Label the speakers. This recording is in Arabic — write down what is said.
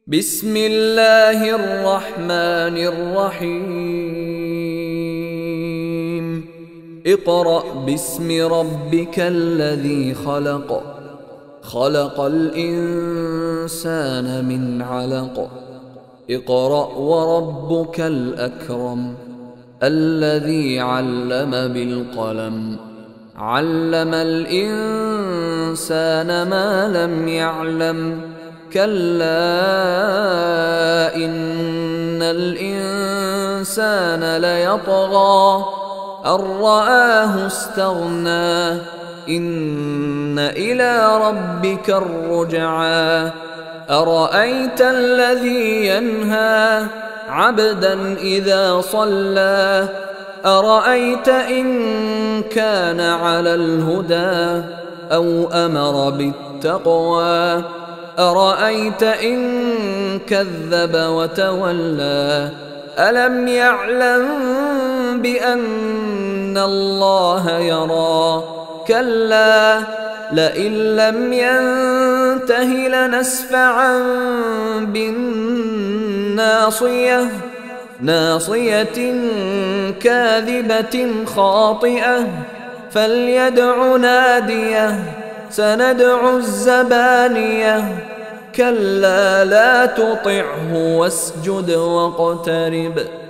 Speaker 1: بسم الله الرحمن الرحيم اقرأ باسم ربك الذي خلق خلق الإنسان من علق اقرأ وربك الأكرم الذي علم بالقلم علم الإنسان ما لم يعلم كلا إن الإنسان ليطغى أن رآه استغنى إن إلى ربك الرجعى أرأيت الذي ينهى عبدا إذا صلى أرأيت إن كان على الهدى أو أمر بالتقوى أرأيت إن كذب وتولى ألم يعلم بأن الله يرى كلا لئن لم ينته لنسفعا بالناصية ناصية كاذبة خاطئة فليدع ناديه سندع الزبانية كلا لا تطعه واسجد واقترب